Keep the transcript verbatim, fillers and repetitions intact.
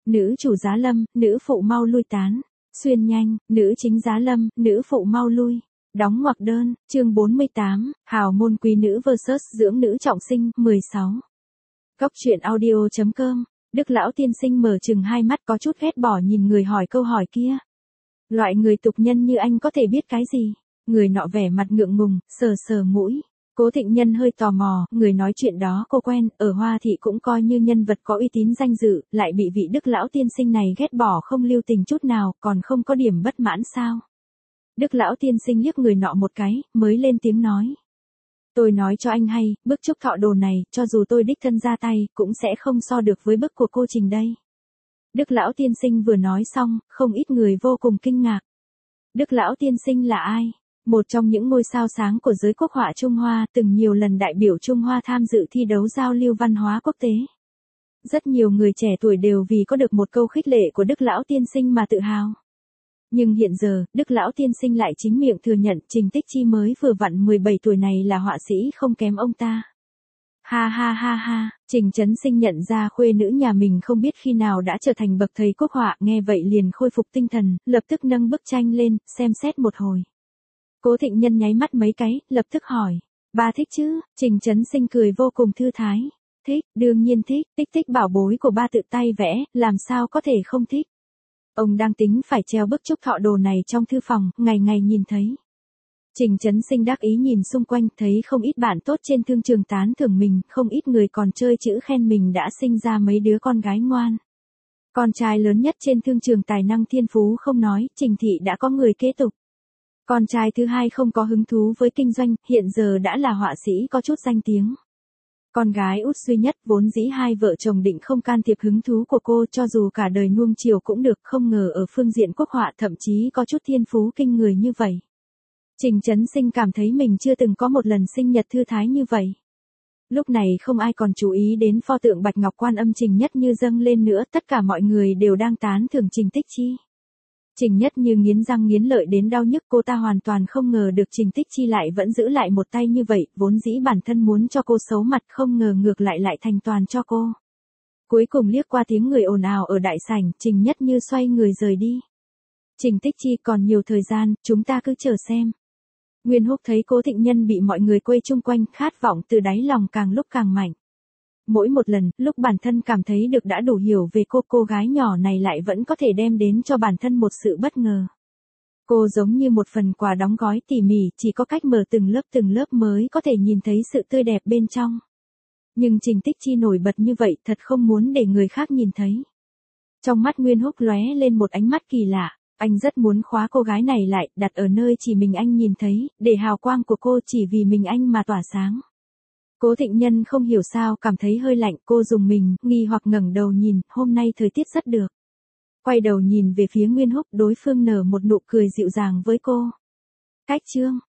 nữ chủ giá lâm, nữ phụ mau lui tán. Xuyên nhanh, nữ chính giá lâm, nữ phụ mau lui. Đóng ngoặc đơn, chương bốn mươi tám, hào môn quý nữ versus dưỡng nữ trọng sinh, mười sáu. Góc truyện audio chấm com, Đức lão tiên sinh mở chừng hai mắt có chút ghét bỏ nhìn người hỏi câu hỏi kia. Loại người tục nhân như anh có thể biết cái gì? Người nọ vẻ mặt ngượng ngùng, sờ sờ mũi. Cố Thịnh Nhân hơi tò mò, người nói chuyện đó cô quen, ở Hoa Thị cũng coi như nhân vật có uy tín danh dự, lại bị vị Đức lão tiên sinh này ghét bỏ không lưu tình chút nào, còn không có điểm bất mãn sao? Đức lão tiên sinh liếc người nọ một cái, mới lên tiếng nói. Tôi nói cho anh hay, bức trúc thọ đồ này, cho dù tôi đích thân ra tay, cũng sẽ không so được với bức của cô Trình đây. Đức lão tiên sinh vừa nói xong, không ít người vô cùng kinh ngạc. Đức lão tiên sinh là ai? Một trong những ngôi sao sáng của giới quốc họa Trung Hoa, từng nhiều lần đại biểu Trung Hoa tham dự thi đấu giao lưu văn hóa quốc tế. Rất nhiều người trẻ tuổi đều vì có được một câu khích lệ của Đức lão tiên sinh mà tự hào. Nhưng hiện giờ, Đức lão tiên sinh lại chính miệng thừa nhận Trình Tích Chi mới vừa vặn mười bảy tuổi này là họa sĩ không kém ông ta. Ha ha ha ha, Trình Chấn Sinh nhận ra khuê nữ nhà mình không biết khi nào đã trở thành bậc thầy quốc họa, nghe vậy liền khôi phục tinh thần, lập tức nâng bức tranh lên, xem xét một hồi. Cố Thịnh Nhân nháy mắt mấy cái, lập tức hỏi, ba thích chứ? Trình Chấn Sinh cười vô cùng thư thái. Thích, đương nhiên thích, Tích Tích bảo bối của ba tự tay vẽ, làm sao có thể không thích. Ông đang tính phải treo bức trúc thọ đồ này trong thư phòng, ngày ngày nhìn thấy. Trình Chấn Sinh đắc ý nhìn xung quanh, thấy không ít bạn tốt trên thương trường tán thưởng mình, không ít người còn chơi chữ khen mình đã sinh ra mấy đứa con gái ngoan. Con trai lớn nhất trên thương trường tài năng thiên phú không nói, Trình thị đã có người kế tục. Con trai thứ hai không có hứng thú với kinh doanh, hiện giờ đã là họa sĩ có chút danh tiếng. Con gái út duy nhất vốn dĩ hai vợ chồng định không can thiệp hứng thú của cô cho dù cả đời nuông chiều cũng được, không ngờ ở phương diện quốc họa thậm chí có chút thiên phú kinh người như vậy. Trình Chấn Sinh cảm thấy mình chưa từng có một lần sinh nhật thư thái như vậy. Lúc này không ai còn chú ý đến pho tượng Bạch Ngọc Quan Âm Trình Nhất Như dâng lên nữa, tất cả mọi người đều đang tán thưởng Trình Tích Chi. Trình Nhất Như nghiến răng nghiến lợi đến đau nhức, cô ta hoàn toàn không ngờ được Trình Tích Chi lại vẫn giữ lại một tay như vậy, vốn dĩ bản thân muốn cho cô xấu mặt không ngờ ngược lại lại thành toàn cho cô. Cuối cùng liếc qua tiếng người ồn ào ở đại sảnh, Trình Nhất Như xoay người rời đi. Trình Tích Chi còn nhiều thời gian, chúng ta cứ chờ xem. Nguyên Húc thấy Cố Thịnh Nhân bị mọi người quây chung quanh, khát vọng từ đáy lòng càng lúc càng mạnh. Mỗi một lần, lúc bản thân cảm thấy được đã đủ hiểu về cô, cô gái nhỏ này lại vẫn có thể đem đến cho bản thân một sự bất ngờ. Cô giống như một phần quà đóng gói tỉ mỉ, chỉ có cách mở từng lớp từng lớp mới có thể nhìn thấy sự tươi đẹp bên trong. Nhưng Trình Tích Chi nổi bật như vậy thật không muốn để người khác nhìn thấy. Trong mắt Nguyên Húc lóe lên một ánh mắt kỳ lạ, anh rất muốn khóa cô gái này lại, đặt ở nơi chỉ mình anh nhìn thấy, để hào quang của cô chỉ vì mình anh mà tỏa sáng. Cố Thịnh Nhân không hiểu sao cảm thấy hơi lạnh, cô dùng mình, nghi hoặc ngẩng đầu nhìn, hôm nay thời tiết rất được. Quay đầu nhìn về phía Nguyên Húc, đối phương nở một nụ cười dịu dàng với cô. Cách chương,